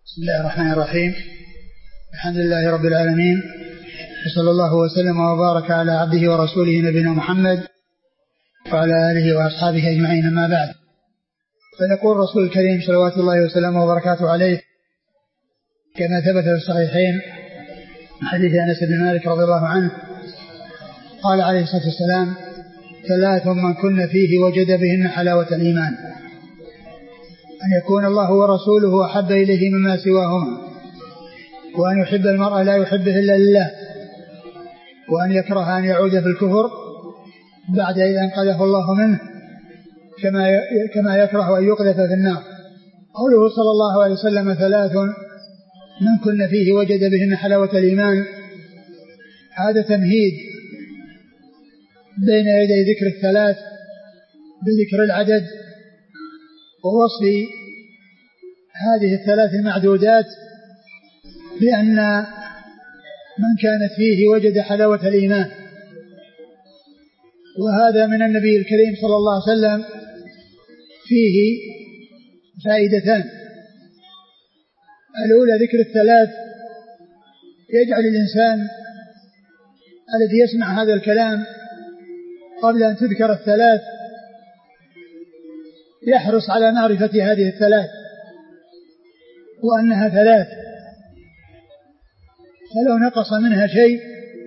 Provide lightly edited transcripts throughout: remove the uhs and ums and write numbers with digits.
بسم الله الرحمن الرحيم. الحمد لله رب العالمين، وصلى الله وسلم وبارك على عبده ورسوله نبينا محمد وعلى آله وأصحابه أجمعين، أما بعد. فيقول الرسول الكريم صلوات الله وسلامه وبركاته عليه كما ثبت في الصحيحين من حديث أنس بن مالك رضي الله عنه قال عليه الصلاة والسلام: ثلاث من كن فيه وجد بهن حلاوة الإيمان: أن يكون الله ورسوله أحب إليه مما سواهما، وأن يحب المرء لا يحبه إلا لله، وأن يكره أن يعود في الكفر بعد إذا انقذه الله منه، كما يكره أن يقذف في النار. قوله صلى الله عليه وسلم: ثلاث من كن فيه وجد بهن حلاوة الإيمان، هذا تمهيد بين يدي ذكر الثلاث بذكر العدد ووصف هذه الثلاث المعدودات بأن من كانت فيه وجد حلاوة الإيمان. وهذا من النبي الكريم صلى الله عليه وسلم فيه فائدتان: الأولى ذكر الثلاث يجعل الإنسان الذي يسمع هذا الكلام قبل أن تذكر الثلاث يحرص على معرفة هذه الثلاث وأنها ثلاث، فلو نقص منها شيء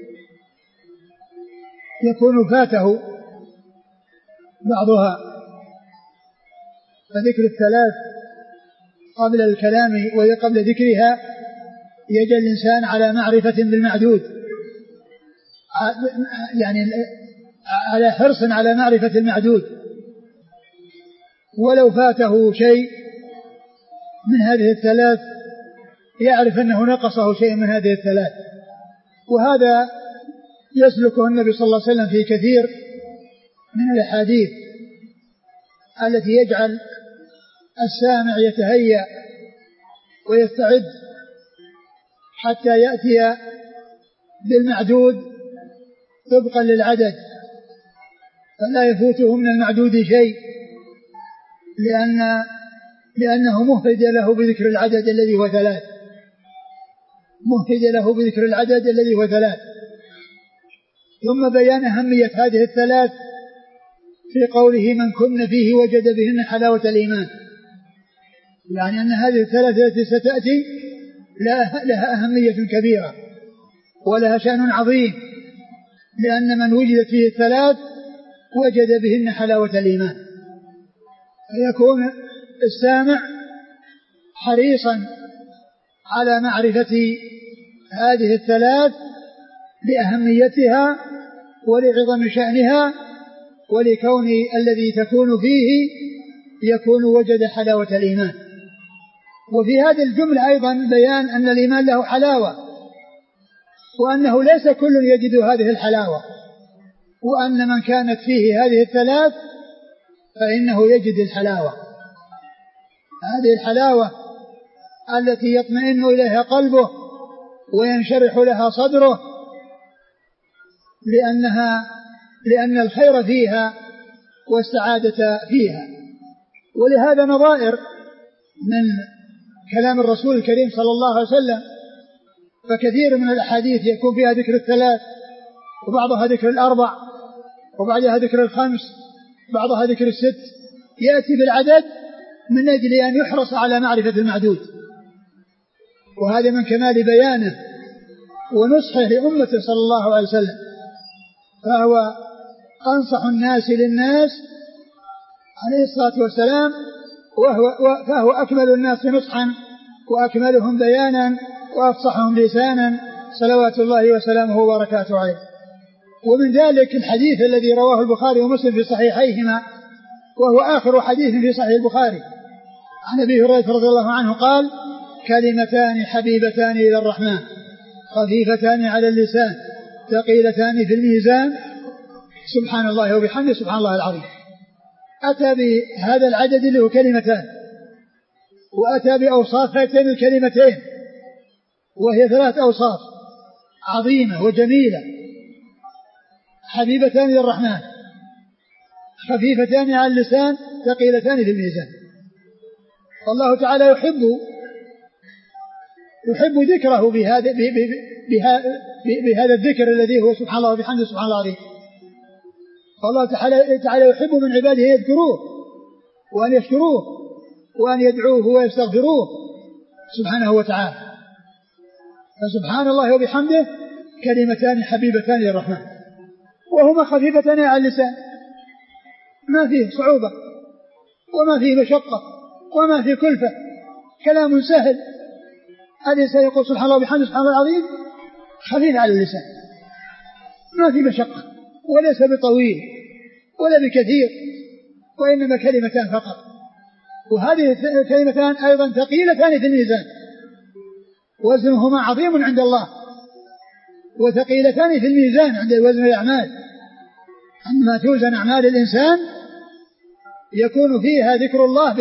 يكون فاته بعضها. فذكر الثلاث قبل الكلام وقبل ذكرها يجعل الإنسان على معرفة بالمعدود، يعني على حرص على معرفة المعدود، ولو فاته شيء من هذه الثلاث يعرف أنه نقصه شيء من هذه الثلاث. وهذا يسلكه النبي صلى الله عليه وسلم في كثير من الأحاديث التي يجعل السامع يتهيأ ويستعد حتى يأتي بالمعدود طبقا للعدد، فلا يفوته من المعدود شيء، لأنه مهد له بذكر العدد الذي هو ثلاث، مهد له بذكر العدد الذي هو ثلاث. ثم بيان أهمية هذه الثلاث في قوله: من كن فيه وجد بهن حلاوة الإيمان، يعني أن هذه الثلاث التي ستأتي لها أهمية كبيرة ولها شأن عظيم، لأن من وجدت فيه الثلاث وجد بهن حلاوة الإيمان، فيكون السامع حريصا على معرفة هذه الثلاث لأهميتها ولعظم شأنها ولكون الذي تكون فيه يكون وجد حلاوة الإيمان. وفي هذه الجملة أيضا بيان أن الإيمان له حلاوة، وأنه ليس كل يجد هذه الحلاوة، وأن من كانت فيه هذه الثلاث فإنه يجد الحلاوة، هذه الحلاوة التي يطمئن إليها قلبه وينشرح لها صدره، لأن الخير فيها والسعادة فيها. ولهذا نظائر من كلام الرسول الكريم صلى الله عليه وسلم، فكثير من الأحاديث يكون فيها ذكر الثلاث، وبعضها ذكر الأربع، وبعضها ذكر الخمس، بعضها ذكر الست، يأتي بالعدد من أجل أن يحرص على معرفة المعدود. وهذا من كمال بيانه ونصحه لأمته صلى الله عليه وسلم، فهو أنصح الناس للناس عليه الصلاة والسلام، فهو أكمل الناس نصحا وأكملهم بيانا وأفصحهم لسانا صلوات الله وسلامه وبركاته عليه. ومن ذلك الحديث الذي رواه البخاري ومسلم في صحيحيهما، وهو آخر حديث في صحيح البخاري، عن أبي هريرة رضي الله عنه قال: كلمتان حبيبتان إلى الرحمن خفيفتان على اللسان ثقيلتان في الميزان سبحان الله وبحمده سبحان الله العظيم. أتى بهذا العدد اللي هو كلمتان، وأتى بأوصاف هاتين الكلمتين، وهي ثلاث أوصاف عظيمة وجميلة: حبيبتان إلى الرحمن، خفيفتان على اللسان، ثقيلتان في الميزان. فالله تعالى يحب يحب ذكره بهذا الذكر الذي هو سبحان الله وبحمده سبحان الله العظيم. فالله تعالى يحب من عباده أن يذكروه وأن يشكروه وأن يدعوه ويستغفروه سبحانه وتعالى. فسبحان الله وبحمده كلمتان حبيبتان للرحمن وهما خفيفتان على اللسان، ما فيه صعوبة وما فيه مشقة وما فيه كلفة، كلام سهل. الإنسان يقول سبحان الله وبحمده سبحان الله العظيم خفيف على اللسان، ما فيه مشقة وليس بطويل ولا بكثير، وإنما كلمتان فقط. وهذه الكلمتان أيضا ثقيلتان في الميزان، وزنهما عظيم عند الله، وثقيلتان في الميزان عند وزن الأعمال. عندما توزن أعمال الإنسان يكون فيها ذكر الله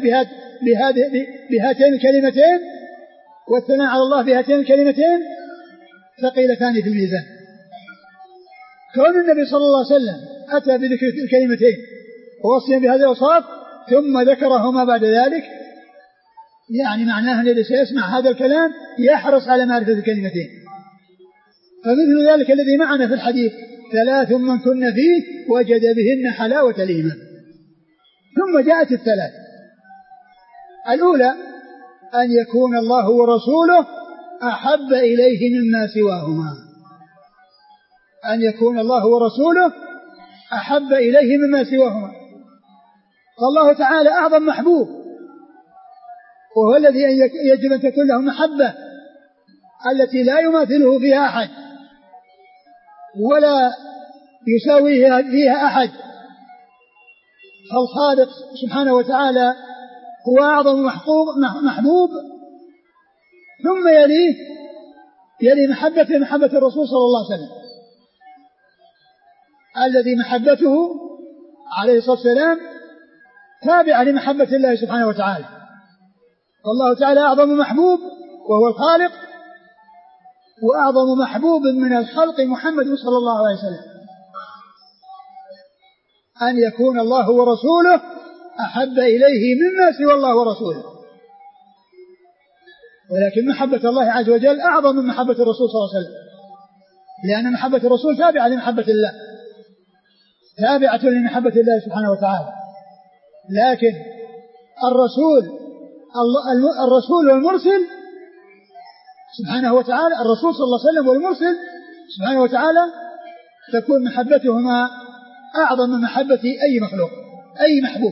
بهاتين الكلمتين والثناء على الله بهاتين الكلمتين ثقيلتان في الميزان. كون النبي صلى الله عليه وسلم أتى بذكر الكلمتين ووصيا بهذه الأوصاف ثم ذكرهما بعد ذلك، يعني معناه أن الذي سيسمع هذا الكلام يحرص على معرفة الكلمتين. فمثل ذلك الذي معنا في الحديث 3 من كن فيه وجد بهن حلاوة الإيمان. ثم جاءت الثلاث الأولى أن يكون الله ورسوله أحب إليه مما سواهما، أن يكون الله ورسوله أحب إليه مما سواهما. فالله تعالى أعظم محبوب، وهو الذي يجب أن تكون له محبة التي لا يماثله فيها أحد ولا يساويه فيها أحد. فالخالق سبحانه وتعالى هو أعظم محبوب، ثم يلي محبة الرسول صلى الله عليه وسلم الذي محبته عليه الصلاة والسلام تابعة لمحبة الله سبحانه وتعالى. والله تعالى أعظم محبوب وهو الخالق، وأعظم محبوب من الخلق محمد صلى الله عليه وسلم. أن يكون الله ورسوله أحب إليه مما سوى الله ورسوله. ولكن محبة الله عز وجل أعظم من محبة الرسول صلى الله عليه وسلم، لأن محبة الرسول تابعة لمحبة الله، تابعة لمحبة الله سبحانه وتعالى. لكن الرسول والمرسل سبحانه وتعالى، الرسول صلى الله عليه وسلم والمرسل سبحانه وتعالى تكون محبتهما أعظم من محبة أي مخلوق، أي محبوب،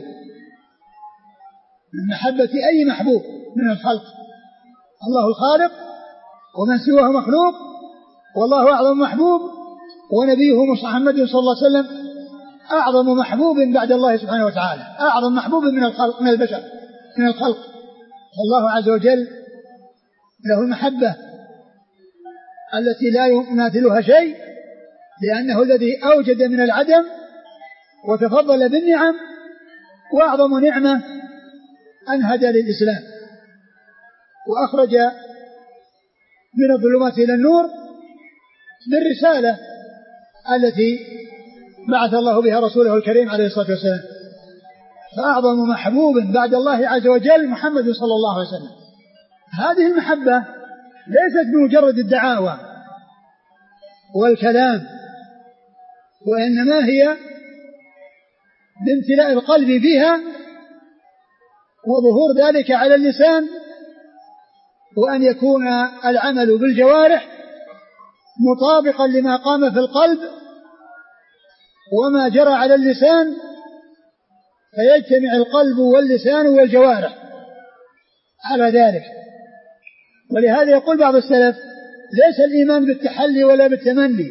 من محبة أي محبوب من الخلق. الله الخالق ومن سواه مخلوق، والله أعظم محبوب، ونبيه محمد صلى الله عليه وسلم أعظم محبوب بعد الله سبحانه وتعالى، أعظم محبوب من الخلق، من البشر، من الخلق. فالله عز وجل له المحبة التي لا يماثلها شيء، لأنه الذي أوجد من العدم وتفضل بالنعم، وأعظم نعمة أن هدى للإسلام وأخرج من الظلمات إلى النور بالرسالة التي بعث الله بها رسوله الكريم عليه الصلاة والسلام. فأعظم محبوب بعد الله عز وجل محمد صلى الله عليه وسلم. هذه المحبة ليست بمجرد الدعاوى والكلام، وإنما هي بامتلاء القلب بها وظهور ذلك على اللسان، وأن يكون العمل بالجوارح مطابقا لما قام في القلب وما جرى على اللسان، فيجتمع القلب واللسان والجوارح على ذلك. ولهذا يقول بعض السلف: ليس الإيمان بالتحلي ولا بالتمني،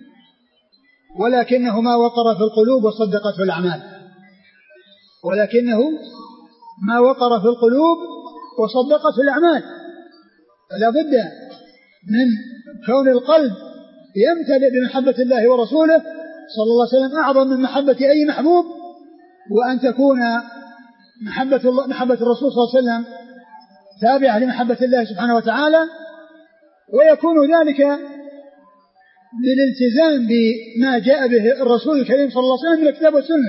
ولكنه ما وقر في القلوب وصدقته الأعمال، ولكنه ما وقر في القلوب وصدقته الأعمال. فلا بد من كون القلب يمتلئ بمحبة الله ورسوله صلى الله عليه وسلم أعظم من محبة أي محبوب، وأن تكون محبة الرسول صلى الله عليه وسلم تابعة لمحبة الله سبحانه وتعالى، ويكون ذلك بالالتزام بما جاء به الرسول الكريم صلى الله عليه وسلم من الكتاب والسنة،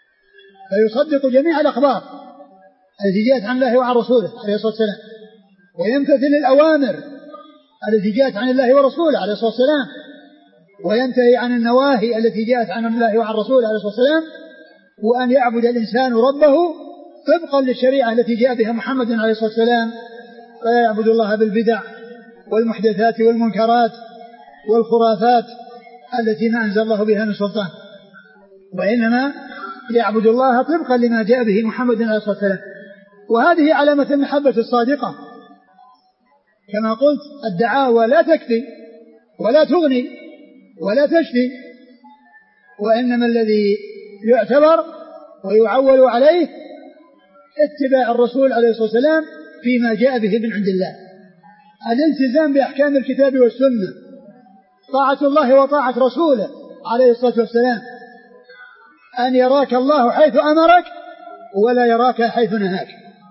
فيصدق جميع الأخبار التي جاءت عن الله وعن رسوله عليه الصلاة والسلام، ويمتثل الأوامر التي جاءت عن الله ورسوله عليه الصلاة والسلام، وينتهي عن النواهي التي جاءت عن الله وعن رسوله عليه الصلاة والسلام، وأن يعبد الإنسان ربه طبقا للشريعة التي جاء بها محمد عليه الصلاة والسلام، فلا يعبد الله بالبدع والمحدثات والمنكرات والخرافات التي ما أنزل الله بها من سلطان، وإنما يعبد الله طبقا لما جاء به محمد عليه الصلاة والسلام. وهذه علامة المحبة الصادقة. كما قلت الدعاوى لا تكفي ولا تغني ولا تشفي، وإنما الذي يعتبر ويعول عليه اتباع الرسول عليه الصلاة والسلام فيما جاء به من عند الله، الالتزام بأحكام الكتاب والسنة، طاعة الله وطاعة رسوله عليه الصلاة والسلام، أن يراك الله حيث أمرك ولا يراك حيث نهاك،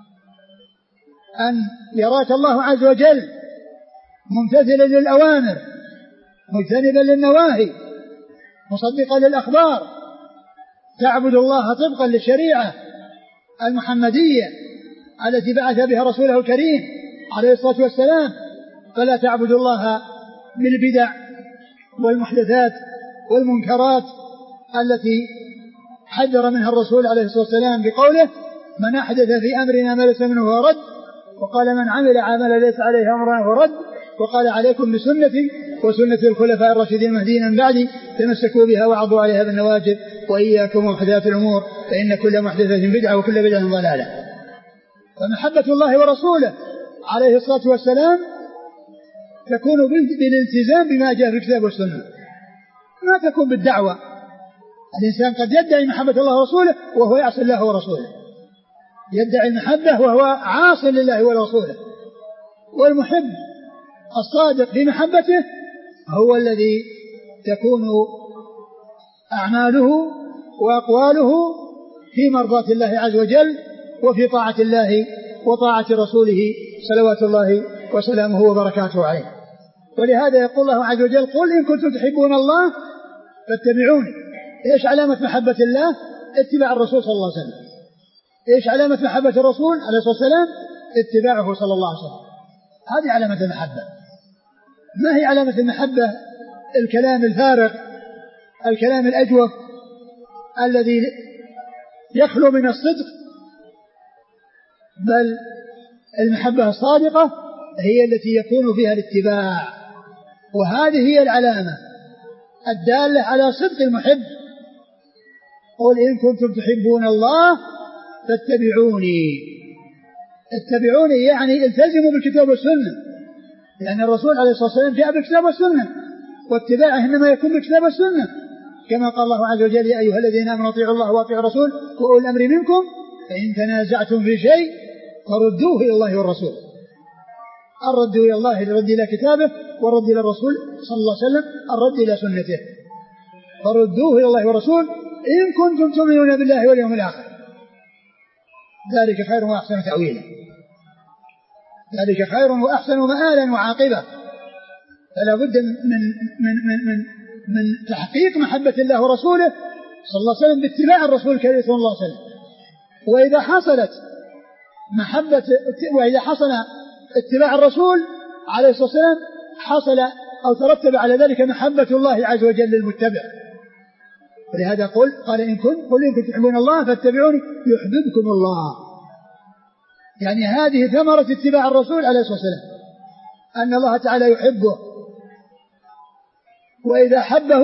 أن يراك الله عز وجل ممتثلا للأوامر مجتنبا للنواهي مصدقا للأخبار، تعبد الله طبقا للشريعة المحمدية التي بعث بها رسوله الكريم عليه الصلاة والسلام، فلا تعبد الله بالبدع والمحدثات والمنكرات التي حذر منها الرسول عليه الصلاة والسلام بقوله: من أحدث في أمرنا ما ليس منه فهو رد، وقال: من عمل عملا ليس عليه أمرنا فهو رد، وقال: عليكم بسنتي وسنة الخلفاء الراشدين المهديين من بعدي تمسكوا بها وعضوا عليها بالنواجذ وإياكم ومحدثات الأمور فإن كل محدثة بدعة وكل بدعة ضلالة. فمحبة الله ورسوله عليه الصلاة والسلام تكون بالالتزام بما جاء في الكتاب والسنة، ما تكون بالدعوة. الإنسان قد يدعي محبة الله ورسوله وهو يعصي الله ورسوله، يدعي المحبة وهو عاص لله ورسوله. والمحب الصادق في محبته هو الذي تكون أعماله وأقواله في مرضاة الله عز وجل وفي طاعة الله وطاعة رسوله صلوات الله وسلامه وبركاته عليه. ولهذا يقول الله عز وجل: قل إن كنتم تحبون الله فاتبعوني. إيش علامة محبة الله؟ اتباع الرسول صلى الله عليه وسلم. إيش علامة محبة الرسول عليه الصلاة والسلام؟ اتباعه صلى الله عليه وسلم. هذه علامة المحبة. ما هي علامة المحبة؟ الكلام الفارغ، الكلام الأجوف الذي يخلو من الصدق، بل المحبة الصادقة هي التي يكون فيها الاتباع، وهذه هي العلامة الدالة على صدق المحب. قل إن كنتم تحبون الله فاتبعوني. اتبعوني يعني التزموا بالكتاب والسنة، لأن الرسول عليه الصلاة والسلام جاء بالكتاب والسنة، واتباعه إنما يكون بالكتاب والسنة، كما قال الله عز وجل: يا أيها الذين آمنوا اطيعوا الله واطيعوا الرسول وأولي الأمر منكم فإن تنازعتم في شيء فردوه إلى الله والرسول. الرد إلى الله الرد إلى كتابه، والرد إلى الرسول صلى الله عليه وسلم الرد إلى سنته. فردوه إلى الله والرسول إن كنتم تؤمنون بالله واليوم الآخر، ذلك خير وأحسن تأويلا، ذلك خير وأحسن مآلا وعاقبة. فلا بد من تحقيق محبة الله ورسوله صلى الله عليه وسلم باتباع الرسول الكريم صلى الله عليه وسلم. وإذا حصل اتباع الرسول عليه الصلاة والسلام حصل أو ترتب على ذلك محبة الله عز وجل للمتبع. ولهذا قال إن كنتم تحبون الله فاتبعوني يحببكم الله. يعني هذه ثمرة اتباع الرسول عليه الصلاة والسلام، أن الله تعالى يحبه، وإذا حبه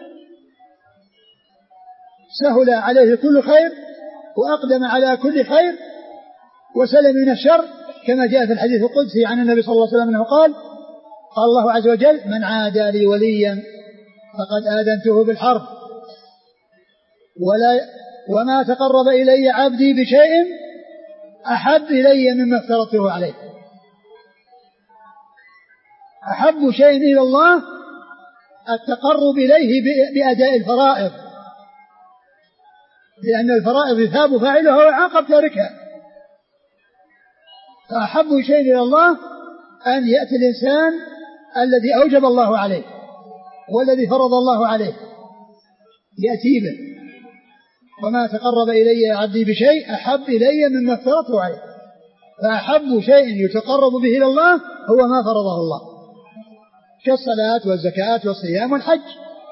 سهل عليه كل خير وأقدم على كل خير وسلم من الشر، كما جاء في الحديث القدسي عن النبي صلى الله عليه وسلم أنه قال الله عز وجل: من عادى لي وليا فقد آذنته بالحرب، وما تقرب إلي عبدي بشيء أحب إلي مما افترضته عليه. أحب شيء إلى الله التقرب إليه بأداء الفرائض، لأن الفرائض يثاب فاعلها ويعاقب تاركها. فأحب شيء إلى الله أن يأتي الإنسان الذي أوجب الله عليه والذي فرض الله عليه يأتي به. وما تقرب إلي عبدي بشيء أحب إلي مما افترضته عليه. فأحب شيء يتقرب به إلى الله هو ما فرضه الله كالصلاة والزكاة والصيام والحج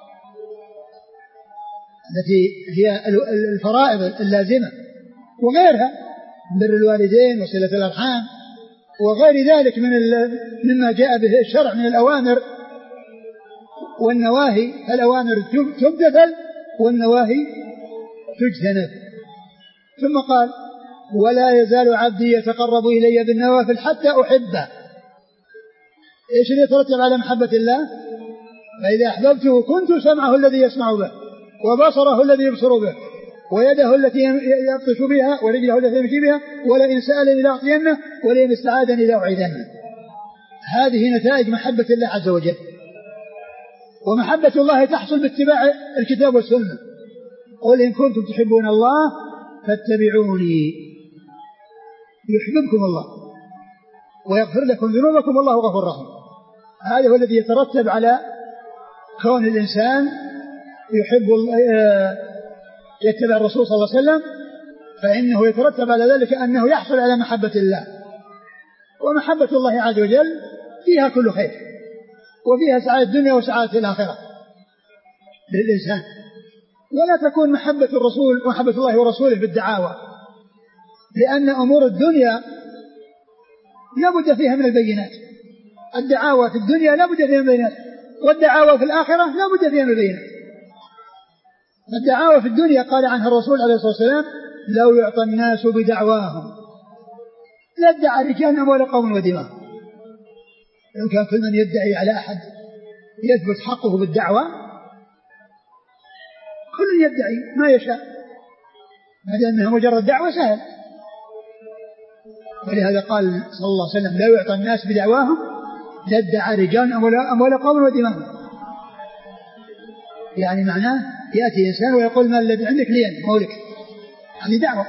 التي هي الفرائض اللازمة وغيرها بر الوالدين وصلة الأرحام وغير ذلك مما جاء به الشرع من الأوامر والنواهي. الأوامر تمتثل والنواهي تجتنب. ثم قال ولا يزال عبدي يتقرب إلي بالنوافل حتى أحبه. إيش اللي يترتب على محبة الله؟ فإذا أحببته كنت سمعه الذي يسمع به وبصره الذي يبصر به ويده التي يبطش بها ورجله التي يمشي بها ولئن سألني لأعطينه ولئن استعاذني لأعيذنه. هذه نتائج محبة الله عز وجل. ومحبة الله تحصل باتباع الكتاب والسنة. قل إن كنتم تحبون الله فاتبعوني يحببكم الله ويغفر لكم ذنوبكم والله غفور رحيم. هذا هو الذي يترتب على كون الإنسان يتبع الرسول صلى الله عليه وسلم، فإنه يترتب على ذلك أنه يحصل على محبة الله. ومحبة الله عز وجل فيها كل خير وفيها سعادة الدنيا وسعادة الآخرة للإنسان. ولا تكون محبة الله ورسوله بالدعاوى، لأن أمور الدنيا لا بد فيها من البينات. الدعاوى في الدنيا لا بد فيها من البينات والدعاوى في الآخرة لا بد فيها من البينات. الدعاوى في الدنيا قال عنها الرسول عليه الصلاة والسلام لو يعطى الناس بدعواهم لادعى رجال أموال قوم ودماء. لو كان كل من يدعي على أحد يثبت حقه بالدعوة كل يدعي ما يشاء ما دام أنها مجرد دعوة سهل. ولهذا قال صلى الله عليه وسلم لو يعطى الناس بدعواهم لادعى رجال أموال قوم ودماء. يعني معناه يأتي إنسان ويقول ما الذي عندك لي مولك، هذه دعوة.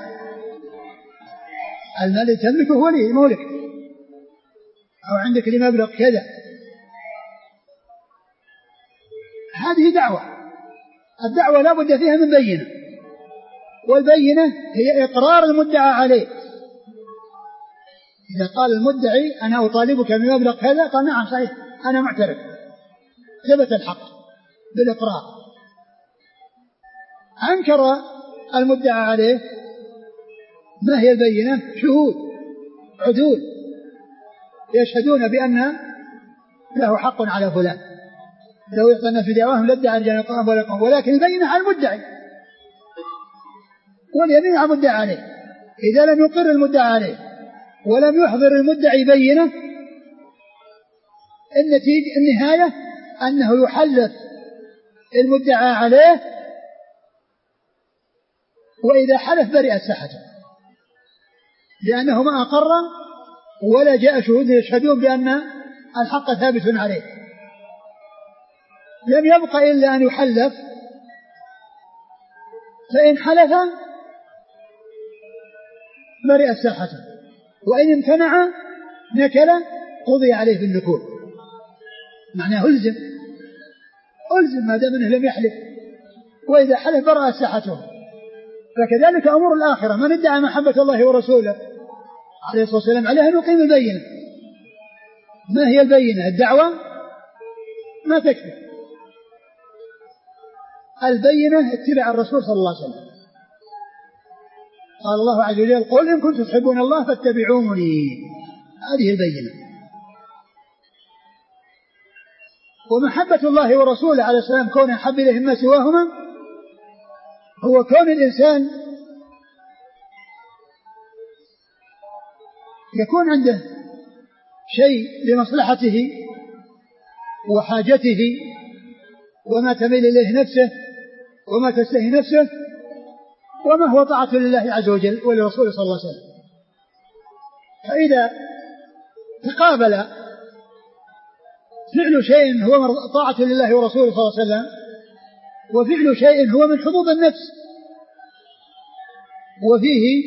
المال الذي تملكه هو لي مولك، أو عندك لي مبلغ كذا، هذه دعوة. الدعوة لا بد فيها من بينة، والبينة هي إقرار المدعى عليه. إذا قال المدعي أنا أطالبك بمبلغ كذا قال نعم صحيح أنا معترف، ثبت الحق بالإقرار. أنكر المدعى عليه ما هي البينة؟ شهود عدول يشهدون بأن له حق على فلان. لو يعطينا في دعواهم لادعى رجال أموالهم، ولكن البينة على المدعي واليمين على المدعى عليه. إذا لم يقر المدعى عليه ولم يحضر المدعي بينة النهاية أنه يحلف المدعى عليه، وإذا حلف برئت ساحته لأنه ما أقر ولا جاء شهود يشهدون بأن الحق ثابت عليه. لم يبق إلا أن يحلف، فإن حلف برئت ساحته، وإن امتنع نكل قضي عليه بالنكول. معناه ألزم ما دام أنه لم يحلف، وإذا حلف برئت ساحته. فكذلك أمور الآخرة من ادعى محبة الله ورسوله عليه الصلاة والسلام عليها أن يقيم البينة. ما هي البينة؟ الدعوة ما تكفي، البينة اتباع الرسول صلى الله عليه وسلم. قال الله عز وجل قل إن كنتم تحبون الله فاتبعوني، هذه البينة. ومحبة الله ورسوله عليه السلام كون أحب إليه ما سواهما هو كون الإنسان يكون عنده شيء لمصلحته وحاجته وما تميل إليه نفسه وما تستهي نفسه وما هو طاعة لله عز وجل ولرسوله صلى الله عليه وسلم. فإذا تقابل فعل شيء هو طاعة لله ورسوله صلى الله عليه وسلم وفعل شيء هو من حظوظ النفس وفيه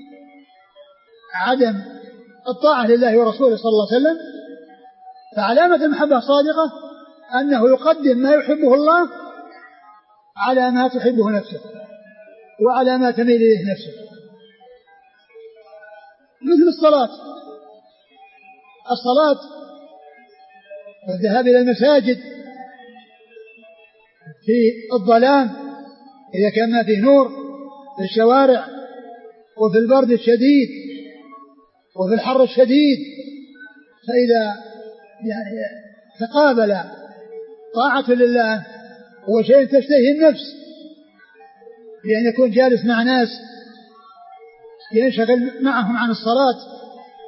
عدم الطاعة لله ورسوله صلى الله عليه وسلم، فعلامة المحبة الصادقة أنه يقدم ما يحبه الله على ما تحبه نفسه وعلى ما تميل إليه نفسه. مثل الصلاة والذهاب إلى المساجد في الظلام إذا كان ما فيه نور، في الشوارع وفي البرد الشديد وفي الحر الشديد. فإذا يعني تقابل طاعة لله وشيء تشتهي النفس بأن يكون جالس مع ناس ينشغل معهم عن الصلاة،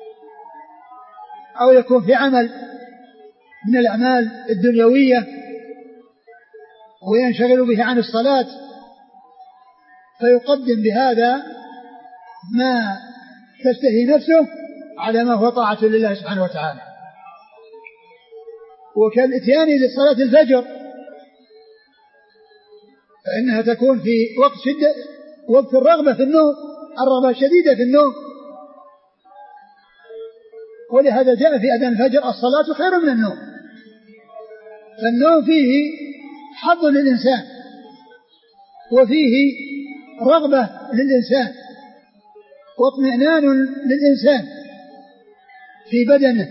أو يكون في عمل من الأعمال الدنيوية وينشغل به عن الصلاة، فيقدم بهذا ما تشتهي نفسه على ما هو طاعة لله سبحانه وتعالى. وكالاتيان لصلاة الفجر فإنها تكون في وقت الرغبة في النوم، الرغبة الشديدة في النوم، ولهذا جاء في أذان الفجر الصلاة خير من النوم. فالنوم فيه حظ للإنسان وفيه رغبة للإنسان واطمئنان للإنسان في بدنه،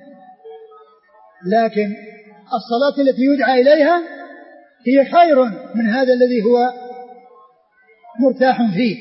لكن الصلاة التي يدعى إليها هي خير من هذا الذي هو مرتاح فيه.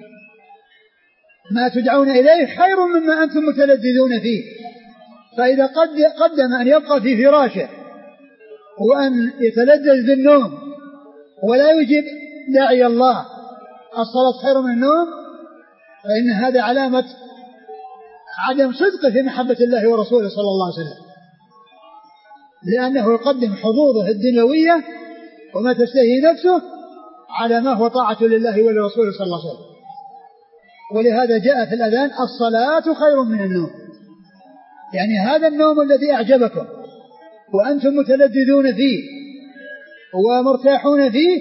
ما تدعون إليه خير مما أنتم متلذذون فيه. فإذا قدم أن يبقى في فراشه وأن يتلذذ بالنوم ولا يجب داعي الله الصلاة خير من النوم، فإن هذا علامة عدم صدق في محبة الله ورسوله صلى الله عليه وسلم، لأنه يقدم حظوظه الدنيوية وما تشتهي نفسه على ما هو طاعة لله ولرسوله صلى الله عليه وسلم. ولهذا جاء في الأذان الصلاة خير من النوم، يعني هذا النوم الذي أعجبكم وأنتم متلذذون فيه ومرتاحون فيه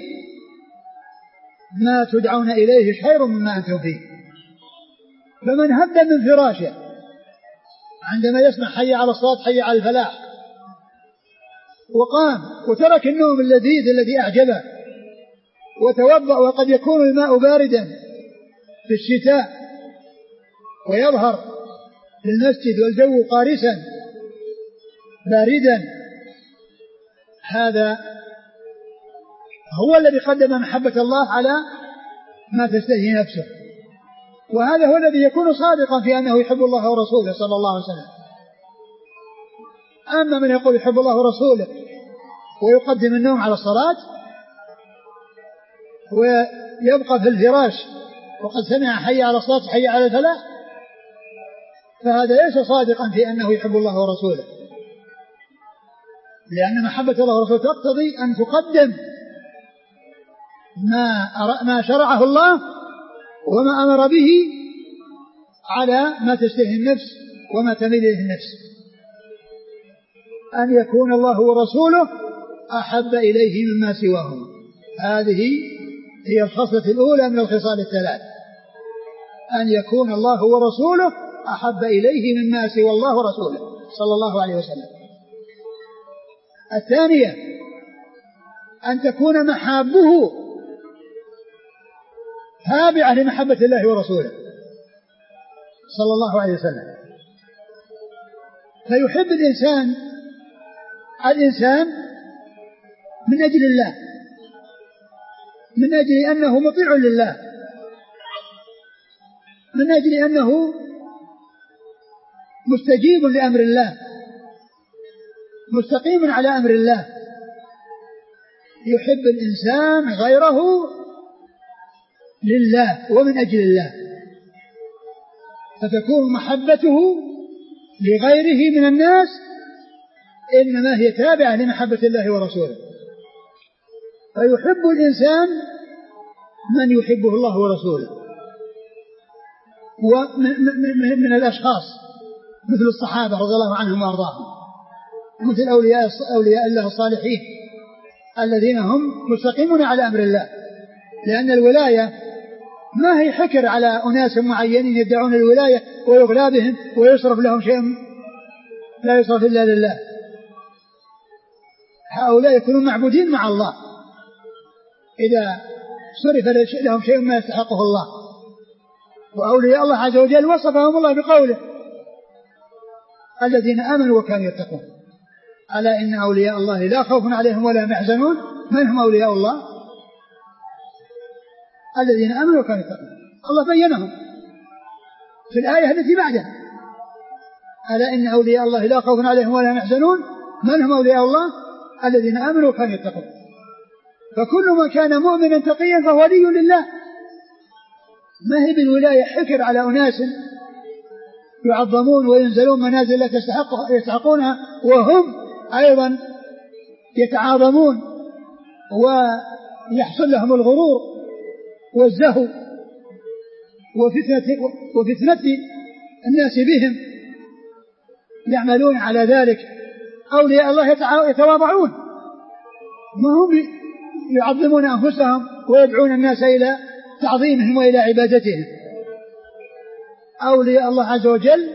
ما تدعون إليه خير مما أنتم فيه. فمن هب من فراشه عندما يسمع حي على الصلاة حي على الفلاح وقام وترك النوم اللذيذ الذي أعجبه وتوضأ، وقد يكون الماء باردا في الشتاء ويظهر في المسجد والجو قارسا باردا، هذا هو الذي قدم محبة الله على ما تشتهي نفسه، وهذا هو الذي يكون صادقا في أنه يحب الله ورسوله صلى الله عليه وسلم. أما من يقول يحب الله ورسوله ويقدم النوم على الصلاة ويبقى في الفراش وقد سمع حي على الصلاة حي على الفلاح، فهذا ليس صادقا في أنه يحب الله ورسوله، لأن محبة الله ورسوله تقتضي أن تقدم ما شرعه الله وما أمر به على ما تشتهي النفس وما تميل إليه النفس. أن يكون الله ورسوله أحب إليه مما سواهما، هذه هي الخصلة الأولى من الخصال الثلاث، أن يكون الله ورسوله أحب إليه مما سوى الله ورسوله صلى الله عليه وسلم. الثانية أن تكون محابه تابعة لمحبة الله ورسوله صلى الله عليه وسلم، فيحب الإنسان من أجل الله، من أجل أنه مطيع لله، من أجل أنه مستجيب لأمر الله، مستقيم على أمر الله. يحب الإنسان غيره لله ومن أجل الله، فتكون محبته لغيره من الناس إنما هي تابعة لمحبة الله ورسوله. فيحب الإنسان من يحبه الله ورسوله، ومن الأشخاص مثل الصحابة رضي الله عنهم وأرضاهم، مثل أولياء الله الصالحين الذين هم مستقيمون على أمر الله، لأن الولاية ما هي حكر على أناس معينين يدعون الولاية ويغلى بهم ويصرف لهم شيء لا يصرف إلا لله. هؤلاء يكونون معبودين مع الله إذا صرف لهم شيء ما يستحقه الله، وأولياء الله عز وجل وصفهم الله بقوله الذين آمنوا وكانوا يتقون. ألا إن أولياء الله لا خوف عليهم ولا هم يحزنون. من هم أولياء الله؟ الذين آمنوا وكانوا يتقون. الله بينهم في الآية التي بعدها. ألا إن أولياء الله لا خوف عليهم ولا هم يحزنون. من هم أولياء الله؟ الذين آمنوا وكانوا يتقون. فكل من كان مؤمنا تقيا فهو ولي لله. ما هي بالولاية حكر على أناس يعظمون وينزلون منازل لا يستحقونها وهم أيضا يتعاظمون ويحصل لهم الغرور والزهو وفتنة الناس بهم يعملون على ذلك. أولياء الله يتواضعون، ما هم يعظمون أنفسهم ويدعون الناس إلى تعظيمهم وإلى عبادتهم. أولياء الله عز وجل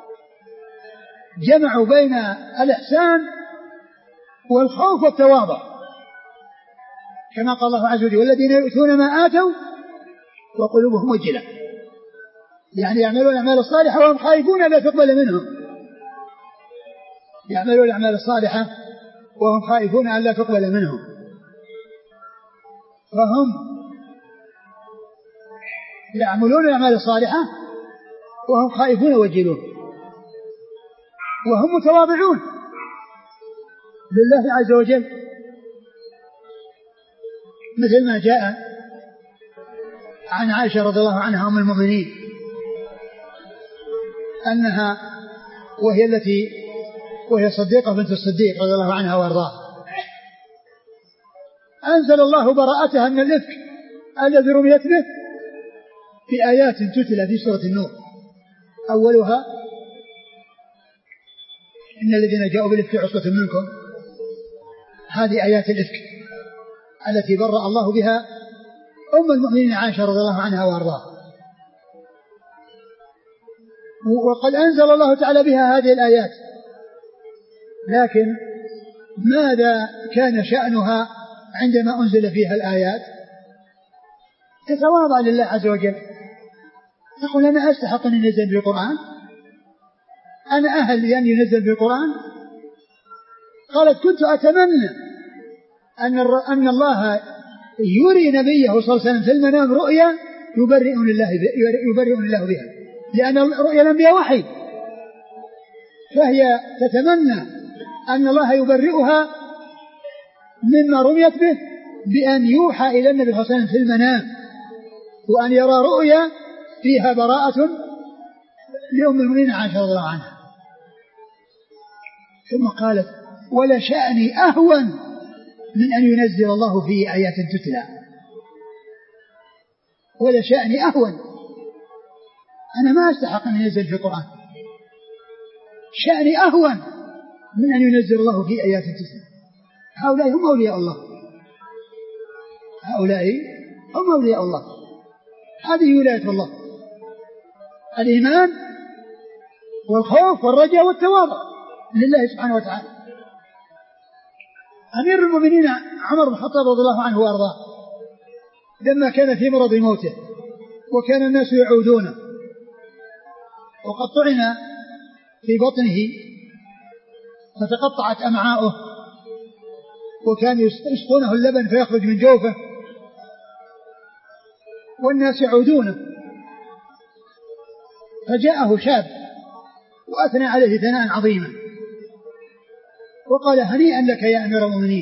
جمعوا بين الإحسان والخوف والتواضع، كما قال الله عز وجل والذين يؤتون ما آتوا وقلوبهم وجلة، يعني يعملون الأعمال الصالحة وهم خائفون لا تقبل منهم. يعملون الأعمال الصالحة وهم خائفون أن لا تقبل منهم، فهم يعملون الأعمال الصالحة وهم خائفون وجلون وهم متواضعون لله عز وجل، مثل ما جاء عن عائشة رضي الله عنها أم المؤمنين أنها وهي صديقة بنت الصديق رضي الله عنها وارضاها، أنزل الله براءتها من الإفك الذي رميت به في آيات تتلى في سورة النور، أولها إن الذين جاءوا بالإفك عصبة منكم. هذه آيات الإفك التي برأ الله بها أم المؤمنين عائشة رضي الله عنها وارضاها، وقد أنزل الله تعالى بها هذه الآيات. لكن ماذا كان شأنها عندما أنزل فيها الآيات؟ تتواضع لله عز وجل، تقول أنا أستحق أن ينزل بالقرآن، أنا أهل لأن ينزل بالقرآن. قالت كنت أتمنى أن الله يري نبيه صلى الله عليه وسلم في المنام رؤيا يبرئني الله بها، لأن رؤيا الأنبياء وحي، فهي تتمنى أن الله يبرئها مما رميت به بأن يوحى إلى النبي صلى الله عليه وسلم في المنام، وأن يرى رؤيا فيها براءة لأم المؤمنين عائشة رضي الله عنها. ثم قالت ولا شأني أهون من أن ينزل الله فيه آيات تتلى، ولا شأني أهون، أنا ما أستحق أن ينزل في القرآن، شأني أهون من أن ينزل الله فيه آيات تتلى. هؤلاء هم أولياء الله، هؤلاء هم أولياء الله، هذه ولاية الله، الإيمان والخوف والرجاء والتواضع لله سبحانه وتعالى. أمير المؤمنين عمر بن الخطاب رضي الله عنه وأرضاه لما كان في مرض موته وكان الناس يعودونه وقد طعن في بطنه فتقطعت أمعاؤه وكان يسقونه اللبن فيخرج من جوفه والناس يعودونه، فجاءه شاب وأثنى عليه ثناء عظيما وقال هنيئا لك يا أمير المؤمنين،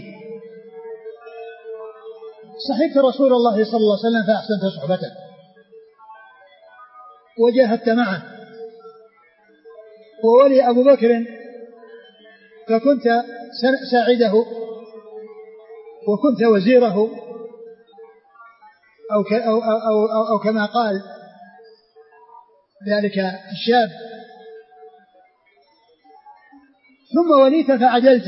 صحبت رسول الله صلى الله عليه وسلم فأحسنت صحبته وجاهدت معه، وولي أبو بكر فكنت ساعده وكنت وزيره أو كما قال ذلك الشاب، ثم وليت فعدلت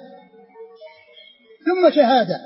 ثم شهادة.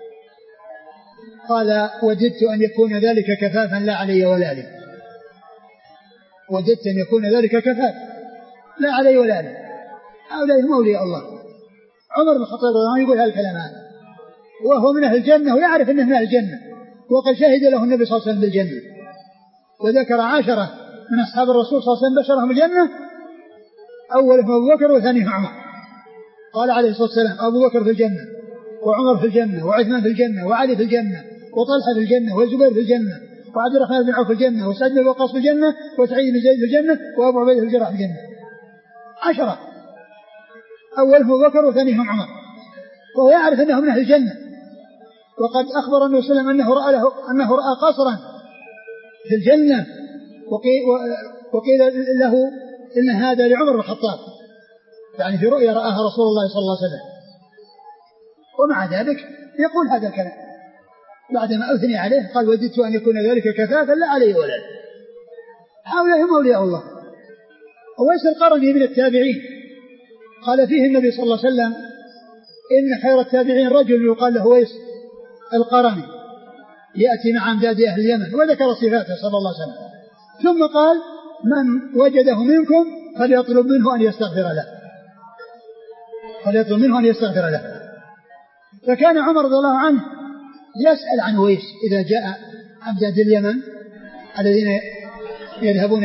قال وددت أن يكون ذلك كفافا لا علي ولا لي، وددت أن يكون ذلك كفافا لا علي ولا لي. هؤلاء هم أولياء الله. عمر بن الخطاب رضي الله عنه يقول هالكلام هذا وهو من أهل الجنة ويعرف أنه من أهل الجنة، وقد شهد له النبي صلى الله عليه وسلم بالجنة، وذكر 10 من أصحاب الرسول صلى الله عليه وسلم بشرهم الجنة، أولهم أبو بكر وثانيهم عمر. قال عليه الصلاة والسلام: أبو بكر في الجنة، وعمر في الجنة، وعثمان في الجنة، وعلي في الجنة، وطلحة في الجنة، والزبير في الجنة، وعبد الرحمن بن عوف في الجنة، وسعد بن وقاص في الجنة، وسعيد بن زيد في الجنة، وأبو عبيدة في الجراح في الجنة. 10، أولهم أبو بكر وثانيهم عمر، وهو يعرف أنه من أهل الجنة. وقد أخبر النبي صلى الله عليه وسلم أنه رأى قصرا في الجنة، وقيل له إن هذا لعمر بن الخطاب، يعني في رؤيا رآها رسول الله صلى الله عليه وسلم. ومع ذلك يقول هذا الكلام بعدما أثني عليه، قال: وددت أن يكون ذلك كفافا لا عليه ولد. هؤلاء هم أولياء الله. أويس القرني من التابعين، قال فيه النبي صلى الله عليه وسلم: إن خير التابعين رجل يقال له أويس القرني يأتي مع أمداد أهل اليمن، وذكر صفاته صلى الله عليه وسلم. ثم قال: من وجده منكم فليطلب منه أن يستغفر له، فليطلب منه أن يستغفر له. فكان عمر رضي الله عنه يسأل عن أويس إذا جاء أمداد اليمن الذين يذهبون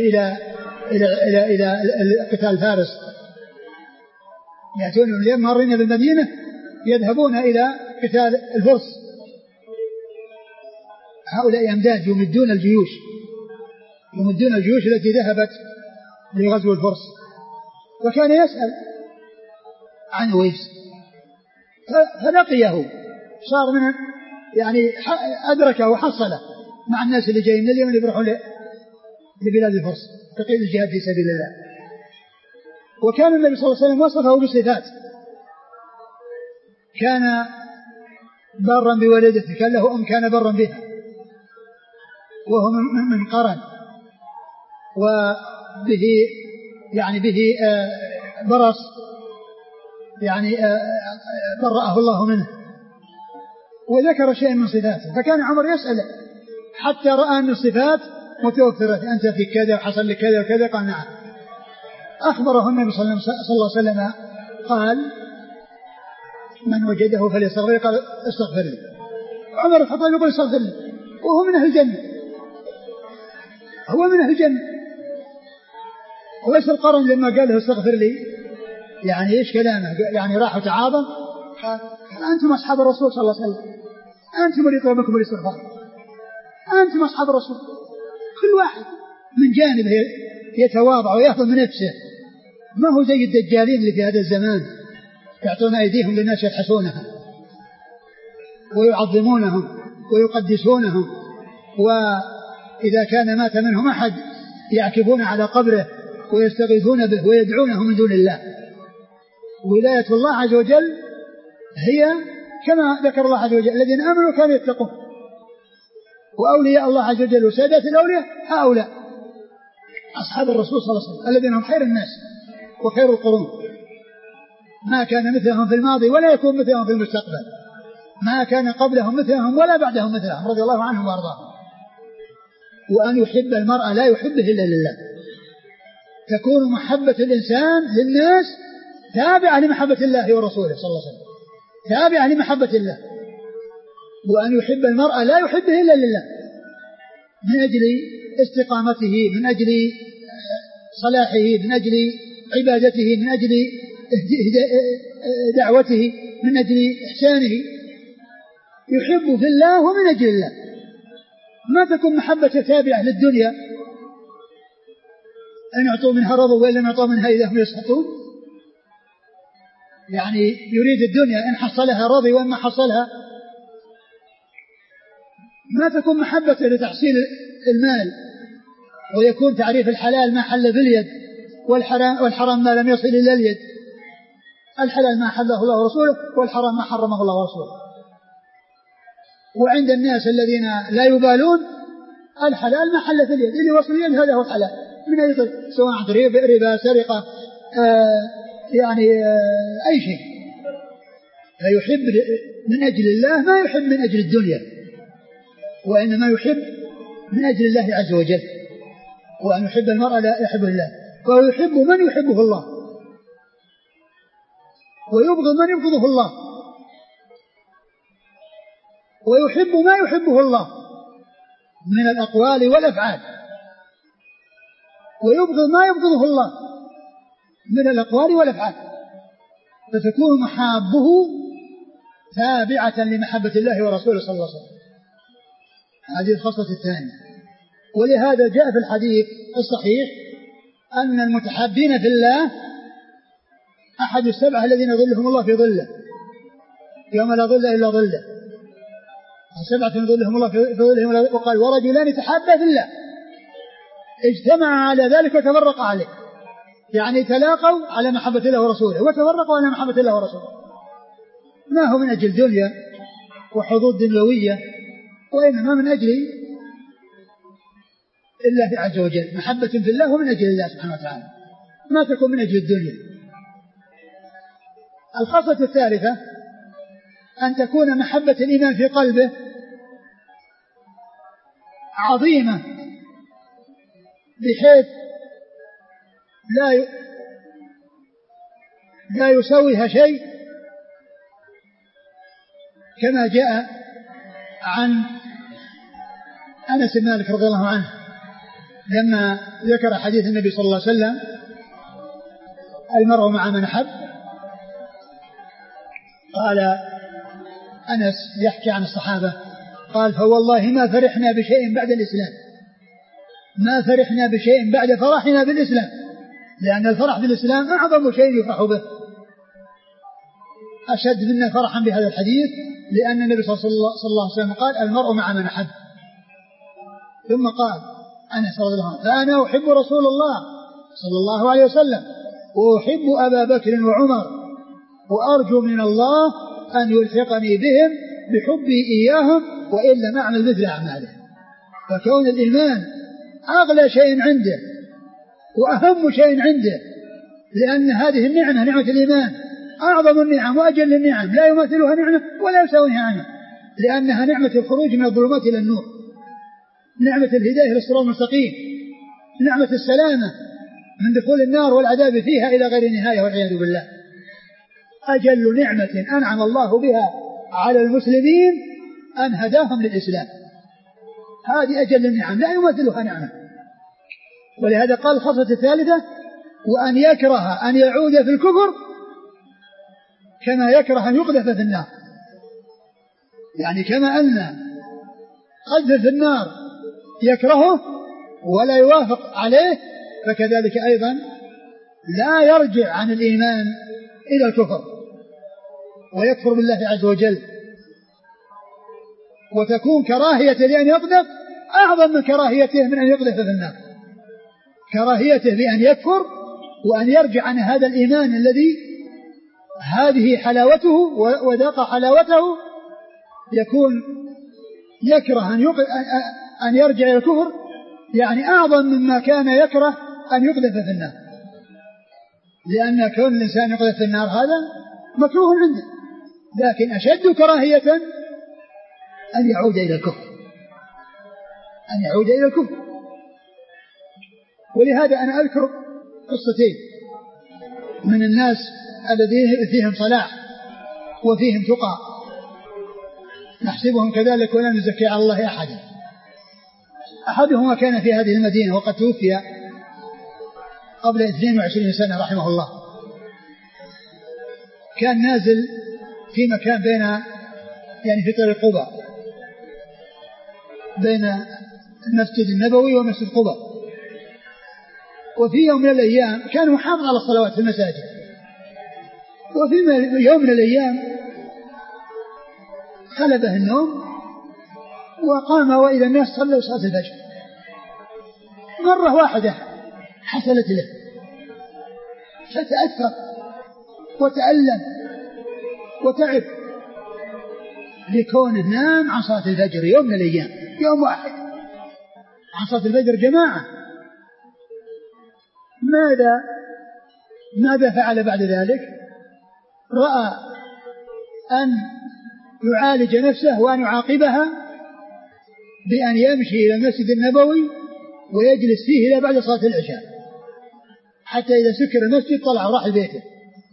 إلى قتال فارس، يأتون من اليمن مارين بالمدينة يذهبون إلى قتال الفرس. هؤلاء أمداد يمدون الجيوش التي ذهبت لغزو الفرس. فكان يسأل عن أويس، فلقيه، صار من يعني أدركه وحصله مع الناس اللي جايين من اليمن يروحون لبلاد الفرس تقييد الجهاد في سبيل الله. وكان النبي صلى الله عليه وسلم وصفه بصفات: كان برا بولدته، كان له أم كان برا بها، وهو من قرن، وبه يعني به برص، يعني برأه الله منه، وذكر شيء من صفاته. فكان عمر يسأل حتى رأى أن الصفات متوفرة: أنت في كذا وحصل لك كذا وكذا. قال: نعم. أخبره النبي صلى الله عليه وسلم قال: من وجده فليستغفر، قال: استغفر لي. عمر بن الخطاب يقول: استغفر لي، وهو من أهل الجنة، هو من أهل الجنة. ويس القرن لما قال له استغفر لي، يعني إيش كلامه؟ يعني راح تعاظم، قال: أنتم أصحاب الرسول صلى الله عليه وسلم، أنتم اللي يطلبكم الاستغفار، أنتم أصحاب الرسول. كل واحد من جانبه يتواضع ويأخذ من نفسه، ما هو زي الدجالين اللي في هذا الزمان يعطون أيديهم للناس يبحثونها ويعظمونهم ويقدسونهم، وإذا كان مات منهم أحد يعكفون على قبره ويستغيثون به ويدعونه من دون الله. ولاية الله عز وجل هي كما ذكر الله عز وجل: الذين آمنوا كانوا يتقون. وأولياء الله عز وجل وسادات الأولياء هؤلاء أصحاب الرسول صلى الله عليه وسلم الذين هم خير الناس وخير القرون، ما كان مثلهم في الماضي ولا يكون مثلهم في المستقبل، ما كان قبلهم مثلهم ولا بعدهم مثلهم، رضي الله عنهم وأرضاهم. وأن يحب المرء لا يحبه إلا لله، تكون محبة الإنسان للناس تابعة لمحبة الله ورسوله صلى الله عليه وسلم، تابعة لمحبة الله. وأن يحب المرء لا يحبه إلا لله، من أجل استقامته، من أجل صلاحه، من أجل عبادته، من أجل دعوته، من أجل إحسانه، يحب في الله ومن أجل الله. ما تكون محبة تابعة للدنيا، أن يعطوا منها رضوا وإن لم يعطوا منها إذا هم يسخطون، يعني يريد الدنيا إن حصلها رضي وإن ما حصلها. ما تكون محبة لتحصيل المال، ويكون تعريف الحلال ما حل باليد، والحرام ما لم يصل إلى اليد. الحلال ما حله الله ورسوله، والحرام ما حرمه الله ورسوله. وعند الناس الذين لا يبالون الحلال ما حل في اليد، اللي وصل اليد هذا هو الحلال من أي طريق، سواء ربا، سرقة، أي شيء. فيحب من أجل الله ما يحب من أجل الدنيا، وإنما يحب من أجل الله عز وجل. وأن يحب المرء لا يحبه الله، فهو يحب من يحبه الله ويبغض من يبغضه الله، ويحب ما يحبه الله من الأقوال والأفعال، ويبغض ما يبغضه الله من الأقوال والأفعال، فتكون محابه تابعة لمحبة الله ورسوله صلى الله عليه وسلم. هذه الخصلة الثانية. ولهذا جاء في الحديث الصحيح أن المتحابين في الله أحد السبعة الذين يظلهم الله في ظله يوم لا ظل إلا ظله، سبعة يظلهم الله في ظله. وقال ورجلان تحابا في الله اجتمعا على ذلك وتفرقا عليه، يعني تلاقوا على محبة الله ورسوله وتفرقوا على محبة الله ورسوله، ما هو من أجل الدنيا وحظوظ دنيوية، وإنما من أجل الله عز وجل، محبة في الله ومن أجل الله سبحانه وتعالى، ما تكون من أجل الدنيا. الخاصة الثالثة أن تكون محبة الإيمان في قلبه عظيمة بحيث لا يسويها شيء، كما جاء عن أنس بن مالك رضي الله عنه لما ذكر حديث النبي صلى الله عليه وسلم المرء مع من أحب، قال أنس يحكي عن الصحابة قال فوالله ما فرحنا بشيء بعد الإسلام، ما فرحنا بشيء بعد فرحنا بالإسلام، لأن الفرح بالإسلام أعظم شيء يفرح به. أشد منا فرحا بهذا الحديث لأن النبي صلى الله عليه وسلم قال المرء مع من أحب. ثم قال أنس رضي الله عنه فأنا أحب رسول الله صلى الله عليه وسلم وأحب أبا بكر وعمر وأرجو من الله أن يلحقني بهم بحبي إياهم وإن لم أعمل مثل أعمالهم. فكون الإيمان أغلى شيء عنده وأهم شيء عنده، لأن هذه النعمة نعمة الإيمان أعظم النعم وأجل النعم، لا يماثلها نعمة ولا يساويها عنها، لأنها نعمة الخروج من الظلمات إلى النور، نعمة الهداية للصراط المستقيم، نعمة السلامة من دخول النار والعذاب فيها إلى غير نهاية والعياذ بالله. أجل نعمة أنعم الله بها على المسلمين أن هداهم للإسلام، هذه أجل النعم لا يماثلها نعمة. ولهذا قال الخصلة الثالثة وأن يكره أن يعود في الكفر كما يكره أن يقذف في النار، يعني كما أن قذف في النار يكرهه ولا يوافق عليه، فكذلك أيضا لا يرجع عن الإيمان إلى الكفر ويكفر بالله عز وجل، وتكون كراهيته لأن يقذف أعظم من كراهيته من أن يقذف في النار. كراهيته بأن يكفر وأن يرجع عن هذا الإيمان الذي هذه حلاوته وذاق حلاوته، يكون يكره أن يرجع إلى الكفر، يعني أعظم مما كان يكره أن يقذف في النار، لأن كون الإنسان يقذف في النار هذا مكروه عنده، لكن أشد كراهية أن يعود إلى الكفر، أن يعود إلى الكفر. ولهذا أنا أذكر قصتين من الناس الذين فيهم صلاح وفيهم تقى، نحسبهم كذلك ولا نزكي على الله أحدا. أحدهما كان في هذه المدينة وقد توفي قبل 22 سنة رحمه الله، كان نازل في مكان بين يعني في طريق قباء بين المسجد النبوي ومسجد قباء، وفي يوم من الأيام كان محافظ على الصلوات في المساجد، وفي يوم من الأيام غلبه النوم وقام وإذا الناس صلوا صلاة الفجر، مرة واحدة حصلت له فتأثر وتألم وتعب لكونه نام عن صلاة الفجر يوم من الأيام، يوم واحد عن صلاة الفجر جماعة. ماذا فعل بعد ذلك؟ رأى أن يعالج نفسه وأن يعاقبها بأن يمشي إلى المسجد النبوي ويجلس فيه إلى بعد صلاة العشاء، حتى إذا سكر المسجد طلع وراح بيته،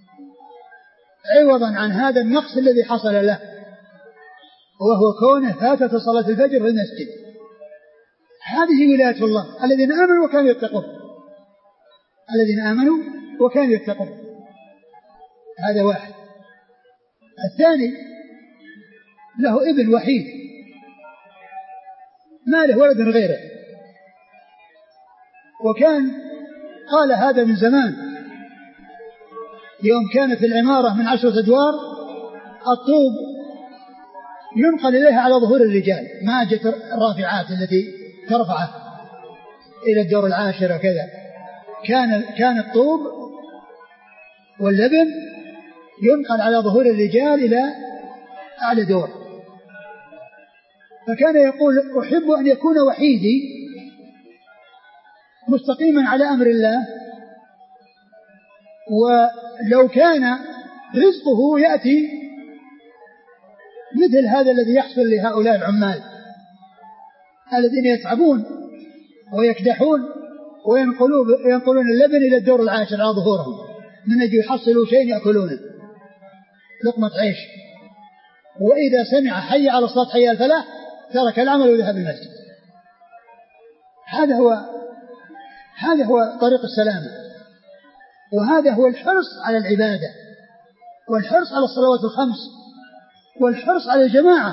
عوضا عن هذا النقص الذي حصل له، وهو كونه فاتت صلاة الفجر في المسجد. هذه ولاية الله، الذين آمنوا وكانوا يتقون، الذين آمنوا وكانوا يتقون. هذا واحد. الثاني له ابن وحيد ما له ولد غيره، وكان قال هذا من زمان يوم كانت العمارة من 10 أدوار الطوب ينقل إليها على ظهور الرجال، ما جت الرافعات التي ترفعه إلى الدور 10 وكذا، كان الطوب واللبن ينقل على ظهور الرجال إلى أعلى دور. فكان يقول أحب أن يكون وحيدي مستقيما على أمر الله، ولو كان رزقه يأتي مثل هذا الذي يحصل لهؤلاء العمال الذين يتعبون ويكدحون وينقلون اللبن إلى الدور 10 على ظهورهم من أجل يحصلوا شيء يأكلونه لقمة عيش، وإذا سمع حي على الصلاة حي الفلاح ترك العمل وذهب المسجد. هذا هو طريق السلامة، وهذا هو الحرص على العبادة والحرص على الصلوات الخمس والحرص على الجماعة.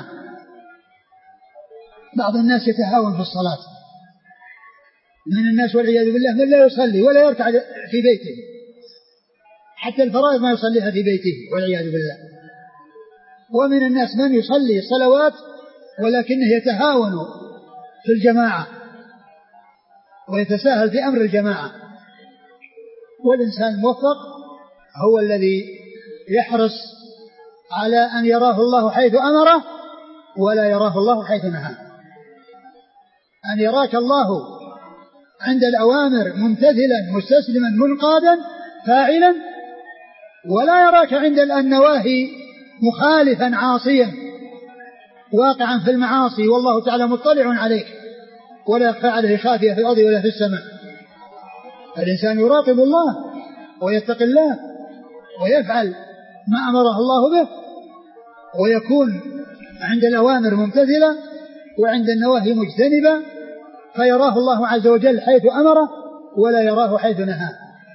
بعض الناس يتهاون في الصلاة، من الناس والعياذ بالله من لا يصلي ولا يركع في بيته، حتى الفرائض ما يصليها في بيته والعياذ بالله. ومن الناس من يصلي الصلوات ولكنه يتهاون في الجماعة ويتساهل في أمر الجماعة. والإنسان الموفق هو الذي يحرص على أن يراه الله حيث أمره ولا يراه الله حيث نهاه، أن يراك الله عند الأوامر ممتثلا مستسلما منقادا فاعلا، ولا يراك عند النواهي مخالفا عاصيا واقعا في المعاصي والله تعالى مطلع عليك ولا يخفى عليه خافية في الأرض ولا في السماء. الإنسان يراقب الله ويتقي الله ويفعل ما أمره الله به، ويكون عند الأوامر ممتثلا وعند النواهي مجتنبا، فيراه الله عز وجل حيث أمره ولا يراه حيث نهاه.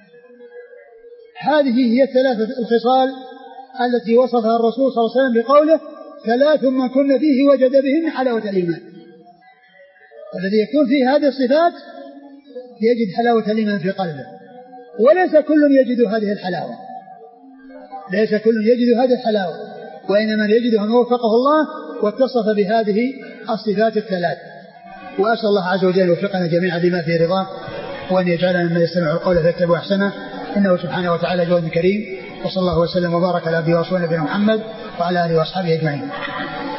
هذه هي الثلاثة الخصال التي وصفها الرسول صلى الله عليه وسلم بقوله 3 من كن فيه وجد بهن حلاوة الإيمان. الذي يكون فيه هذه الصفات يجد حلاوة الإيمان في قلبه، وليس كل يجد هذه الحلاوة، ليس كل يجد هذه الحلاوة، وإنما يجدها من وفقه الله واتصف بهذه الصفات الثلاث. وأسأل الله عز وجل يوفقنا جميعا لما فيه رضاه، وأن يجعلنا ممن يستمع القول فيتبع أحسنه، إنه سبحانه وتعالى جواد كريم. وصلى الله وسلم وبارك على عبده ورسوله نبينا محمد وعلى آله وأصحابه أجمعين.